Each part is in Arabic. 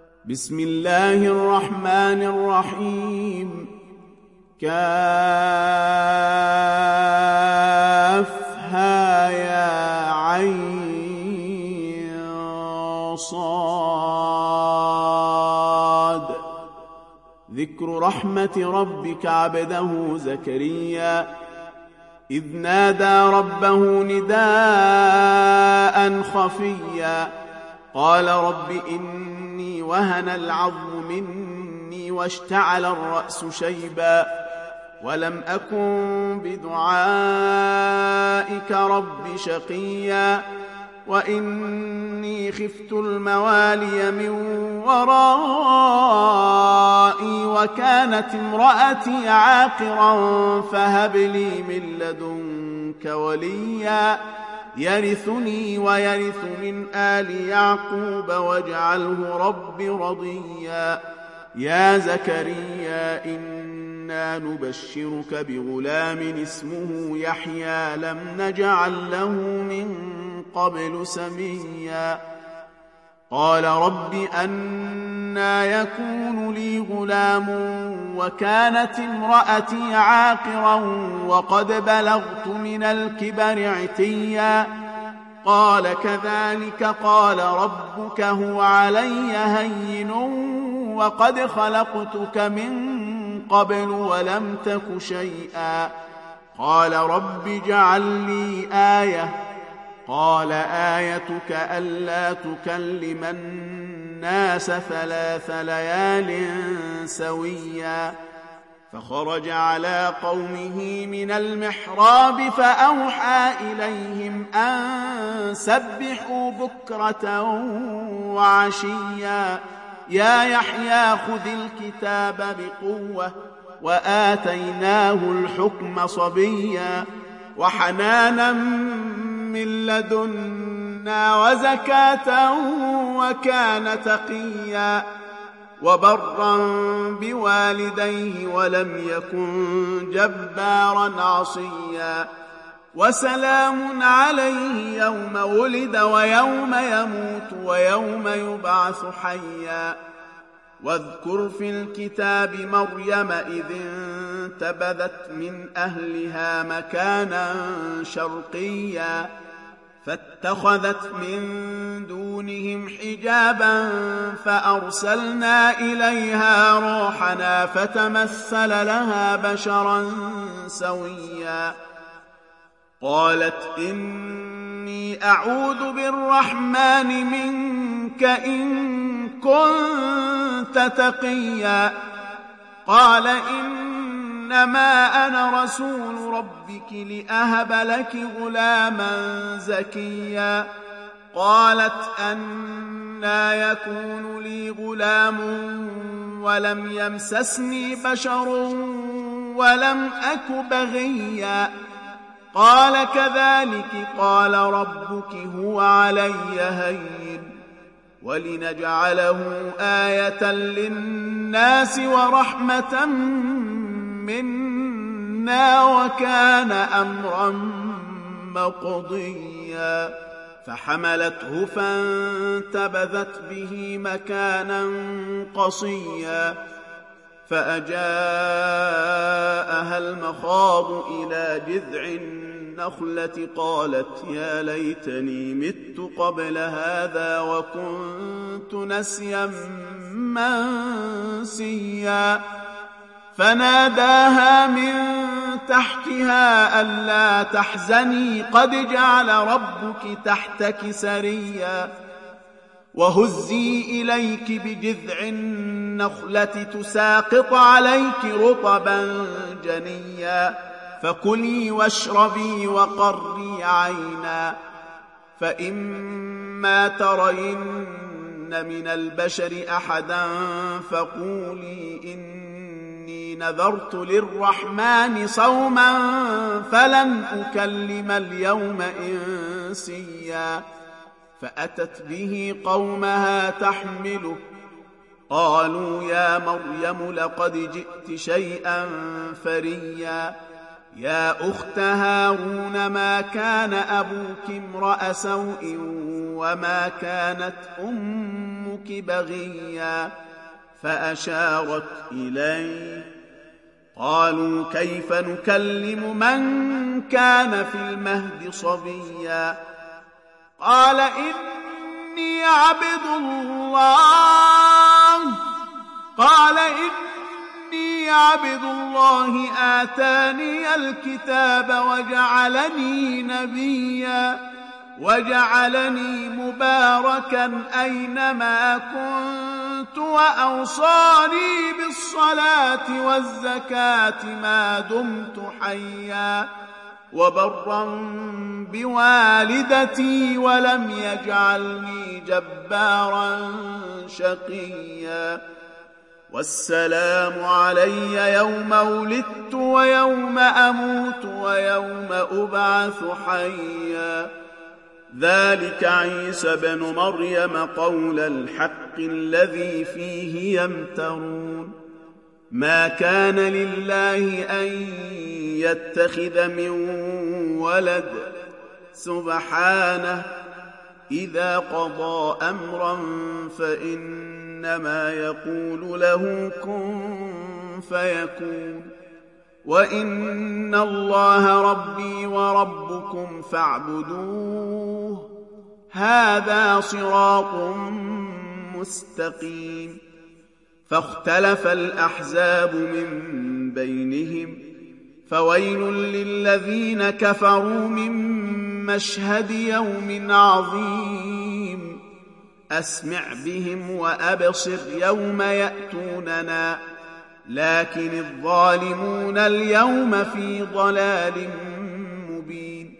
بسم الله الرحمن الرحيم. كافها يا عين صاد. ذكر رحمة ربك عبده زكريا إذ نادى ربه نداء خفيا قال رب إني وهن العظم مني واشتعل الرأس شيبا ولم أكن بدعائك رب شقيا وإني خفت الموالي من ورائي وكانت امرأتي عاقرا فهب لي من لدنك وليا يرثني ويرث من آل يعقوب واجعله رب رضيا. يا زكريا إنا نبشرك بغلام اسمه يحيى لم نجعل له من قبل سميا. قال رب أنى يكون لي غلام وكانت امرأتي عاقرا وقد بلغت من الكبر عتيا. قال كذلك قال ربك هو علي هين وقد خلقتك من قبل ولم تك شيئا. قال رب اجعل لي آية. قال آيتك ألا تكلم الناس 3 ليال سويا. فخرج على قومه من المحراب فأوحى إليهم أن سبحوا بكرة وعشيا. يا يحيى خذ الكتاب بقوة وآتيناه الحكم صبيا وحنانا من لدنا وزكاة وكان تقيا وبرا بوالديه ولم يكن جبارا عصيا. وسلام عليه يوم ولد ويوم يموت ويوم يبعث حيا. واذكر في الكتاب مريم إذ انتبذت من أهلها مكانا شرقيا فاتخذت من دونهم حجابا فأرسلنا إليها روحنا فتمثل لها بشرا سويا. قالت إني أعوذ بالرحمن منك إن كنت تقيا. قال إنما أنا رسول ربك لأهب لك غلاما زكيا. قالت أنى يكون لي غلام ولم يمسسني بشر ولم أك بغيا. قال كذلك قال ربك هو علي هين ولنجعله آية للناس ورحمة منا وكان أمرا مقضيا. فحملته فانتبذت به مكانا قصيا فأجاءها المخاض إلى جذع النخلة قالت يا ليتني مت قبل هذا وكنت نسيا منسيا. فناداها من تحتها ألا تحزني قد جعل ربك تحتك سريا. وهزي إليك بجذع النخلة تساقط عليك رطبا جنيا. فكلي واشربي وقري عينا. فإما ترين من البشر أحدا فقولي إني نذرت للرحمن صوما فلن أكلم اليوم إنسيا. فأتت به قومها تحمله قالوا يا مريم لقد جئت شيئا فريا. يا أخت هارون ما كان أبوك امرأ سوء وما كانت أمك بغيا فأشارت إليه قالوا كيف نكلم من كان في المهد صبيا قال إني عبد الله آتاني الكتاب وجعلني نبيا وجعلني مباركا أينما كنت وأوصاني بالصلاة والزكاة ما دمت حيا وبرا بوالدتي ولم يجعلني جبارا شقيا والسلام علي يوم ولدت ويوم أموت ويوم أبعث حيا ذلك عيسى بن مريم قول الحق الذي فيه يمترون ما كان لله أن يتخذ من ولد سبحانه إذا قضى أمرا فإنما يقول له كن فيكون وإن الله ربي وربكم فاعبدوه هذا صراط مستقيم فاختلف الأحزاب من بينهم فويل للذين كفروا من مشهد يوم عظيم أسمع بهم وأبصر يوم يأتوننا لكن الظالمون اليوم في ضلال مبين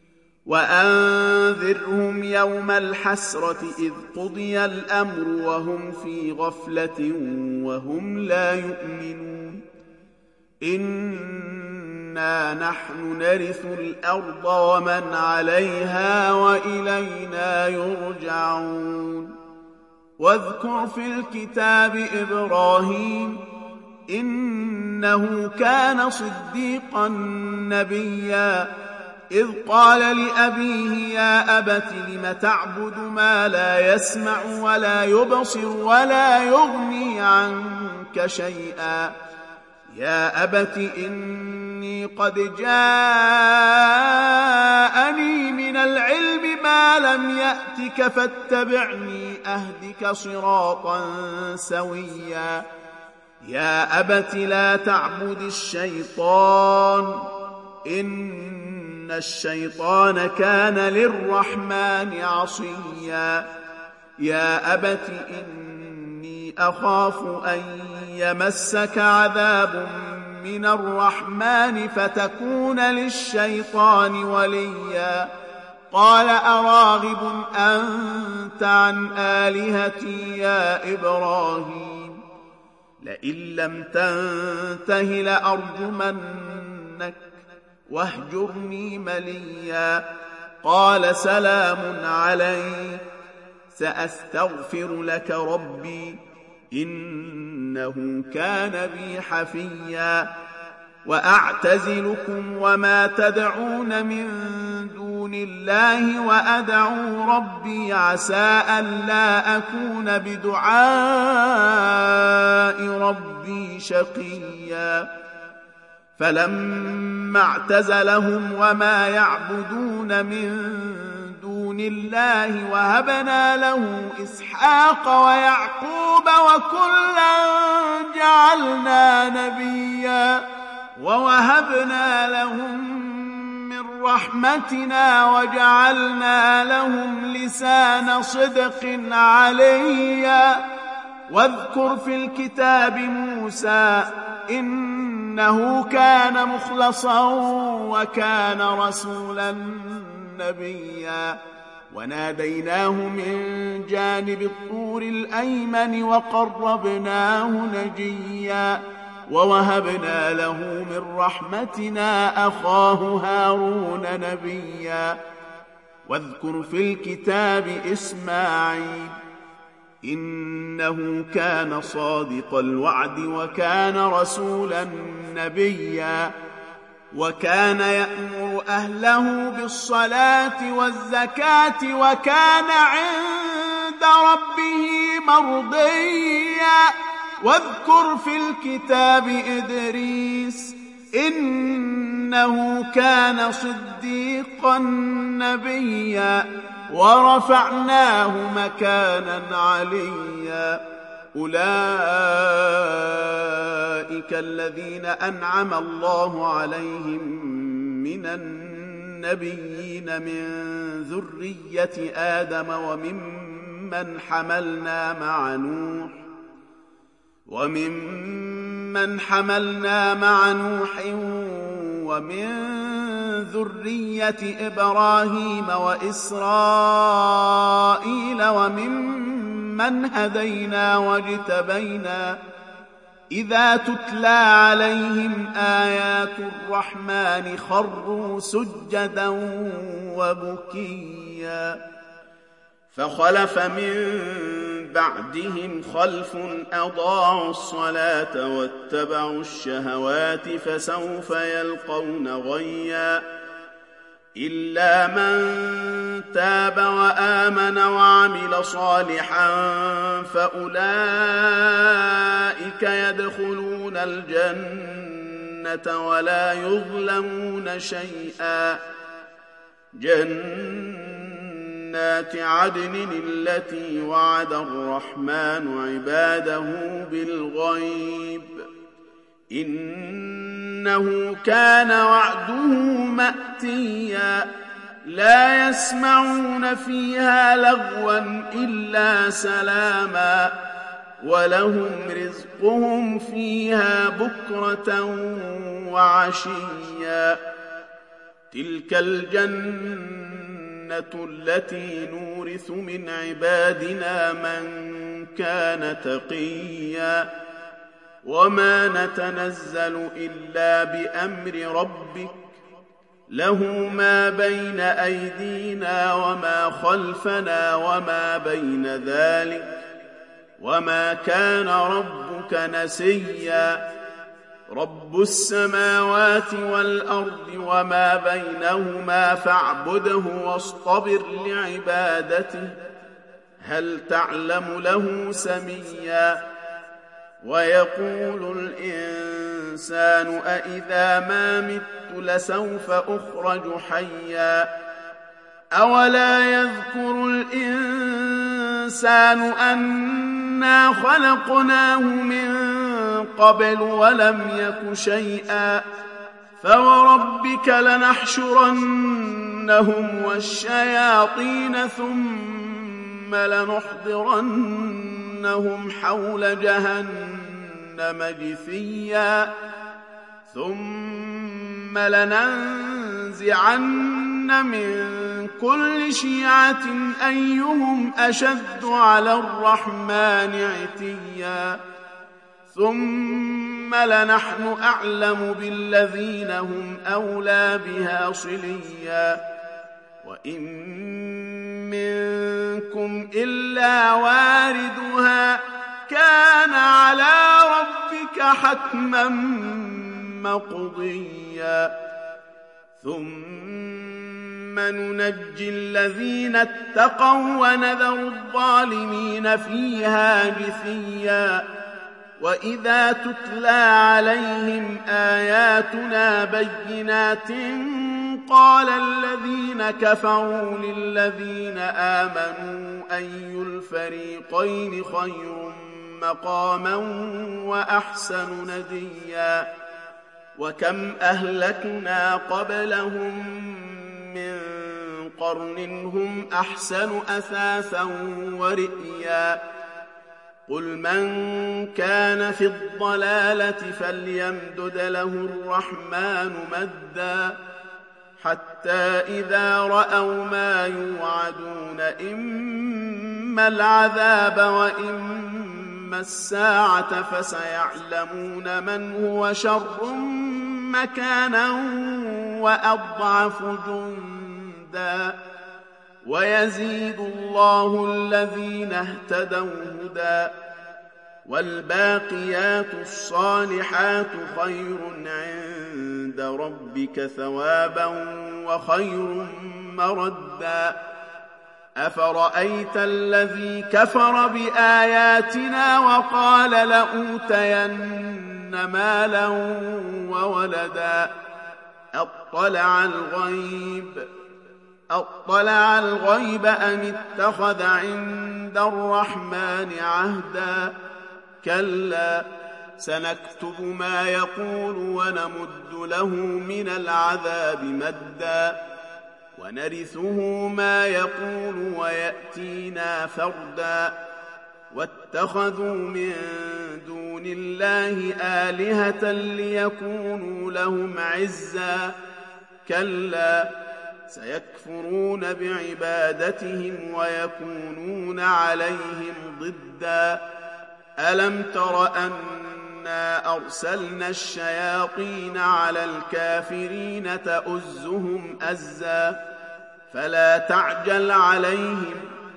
وأنذرهم يوم الحسرة إذ قضي الأمر وهم في غفلة وهم لا يؤمنون إنا نحن نرث الأرض ومن عليها وإلينا يرجعون واذكر في الكتاب إبراهيم إنه كان صديقا نبيا إذ قال لأبيه يا أبت لم تعبد ما لا يسمع ولا يبصر ولا يغني عنك شيئا يا أبت إني قد جاءني من العلم ما لم يأتك فاتبعني أهدك صراطا سويا يا أبت لا تعبد الشيطان إن الشيطان كان للرحمن عصيا يا أبت إني أخاف أن يمسك عذاب من الرحمن فتكون للشيطان وليا قال أراغب أنت عن آلهتي يا إبراهيم لئن لم تنته لأرجمنك واهجرني مليا قال سلام عليك سأستغفر لك ربي إنه كان بي حفيا وأعتزلكم وما تدعون من دون الله وأدعو ربي عسى ألا أكون بدعاء ربي شقيا فلما اعتزلهم وما يعبدون من دون الله وهبنا له إسحاق ويعقوب وكلا جعلنا نبيا ووهبنا لهم من رحمتنا وجعلنا لهم لسان صدق عليا واذكر في الكتاب موسى إنه كان مخلصا وكان رسولا نبيا وناديناه من جانب الطور الأيمن وقربناه نجيا ووهبنا له من رحمتنا أخاه هارون نبيا واذكر في الكتاب إسماعيل إنه كان صادق الوعد وكان رسولا نبيا وكان يأمر أهله بالصلاة والزكاة وكان عند ربه مرضيا. واذكر في الكتاب إدريس إنه كان صديقا نبيا ورفعناه مكانا عليا. أولئك الذين أنعم الله عليهم من النبيين من ذرية آدم وممن حملنا مع نوح ومن ذرية إبراهيم وإسرائيل وممن هدينا واجتبينا إذا تتلى عليهم آيات الرحمن خروا سجدا وبكيا. فخلف من بعدهم خلف أضاعوا الصلاة واتبعوا الشهوات فسوف يلقون غيا. إلا من تاب وآمن وعمل صالحا فأولئك يدخلون الجنة ولا يظلمون شيئا. جنات عدن التي وعد الرحمن عباده بالغيب إنه كان وعده مأتيا. لا يسمعون فيها لغوا إلا سلاما ولهم رزقهم فيها بكرة وعشيا. تلك الجنة التي نورث من عبادنا من كان تقيا. وما نتنزل إلا بأمر ربك له ما بين أيدينا وما خلفنا وما بين ذلك وما كان ربك نسيا. رب السماوات والأرض وما بينهما فاعبده واصطبر لعبادته هل تعلم له سميا. ويقول الإنسان أإذا ما مت لسوف أخرج حيا. أولا يذكر الإنسان أنا خلقناه من قبل ولم يك شيئا. فوربك لنحشرنهم والشياطين ثم لنحضرنهم حول جهنم جثيا. ثم لننزعن من كل شيعة أيهم أشد على الرحمن عتيا. ثم لنحن أعلم بالذين هم أولى بها صليا. وإن منكم إلا واردها كان على ربك حتما مقضيا. ثم ننجي الذين اتقوا ونذر الظالمين فيها جثيا. وإذا تتلى عليهم آياتنا بينات قال الذين كفروا للذين آمنوا أي الفريقين خير مقاما وأحسن نديا. وكم أهلكنا قبلهم من قرن هم أحسن أثاثا ورئيا. قل من كان في الضلالة فليمدد له الرحمن مدا حتى إذا رأوا ما يوعدون إما العذاب وإما الساعة فسيعلمون من هو شر مكانا وأضعف جندا. ويزيد الله الذين اهتدوا هدى والباقيات الصالحات خير عند عند ربك ثوابا وخير مردا أفرأيت الذي كفر بآياتنا وقال لأوتين مالا وولدا أطلع الغيب أم اتخذ عند الرحمن عهدا كلا سنكتب ما يقول ونمد له من العذاب مدا ونرثه ما يقول ويأتينا فردا واتخذوا من دون الله آلهة ليكونوا لهم عزا كلا سيكفرون بعبادتهم ويكونون عليهم ضدا ألم تر أنا أرسلنا الشياطين على الكافرين تؤزهم أزا فلا تعجل عليهم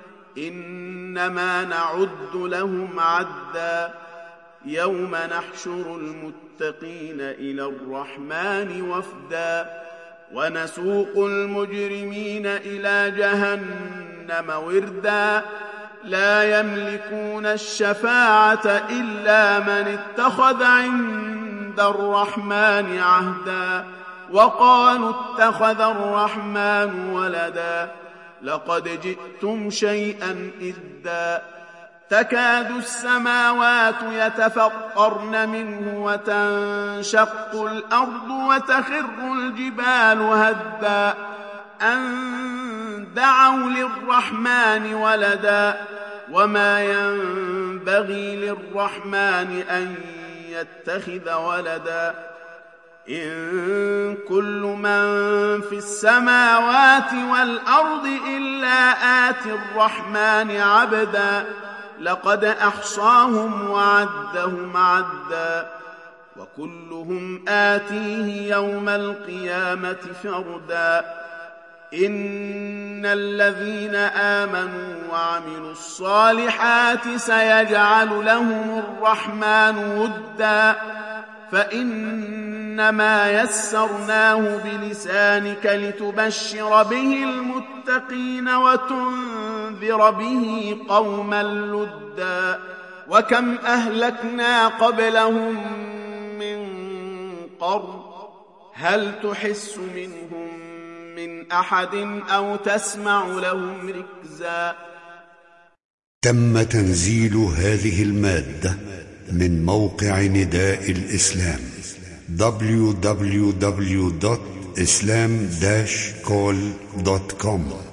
إنما نعد لهم عدا يوم نحشر المتقين إلى الرحمن وفدا ونسوق المجرمين إلى جهنم وردا لا يملكون الشفاعة إلا من اتخذ عند الرحمن عهدا وقالوا اتخذ الرحمن ولدا لقد جئتم شيئا إدا تكاد السماوات يتفطرن منه وتنشق الأرض وتخر الجبال هدا أن دعوا للرحمن ولدا وما ينبغي للرحمن أن يتخذ ولدا إن كل من في السماوات والأرض إلا آتي الرحمن عبدا لقد أحصاهم وعدهم عدا وكلهم آتيه يوم القيامة فردا إن الذين آمنوا وعملوا الصالحات سيجعل لهم الرحمن ودا فإنما يسرناه بلسانك لتبشر به المتقين وتنذر به قوما لدا وكم أهلكنا قبلهم من قرن هل تحس منهم من أحد أو تسمع لهم ركزا. تم تنزيل هذه المادة من موقع نداء الإسلام www.islam-call.com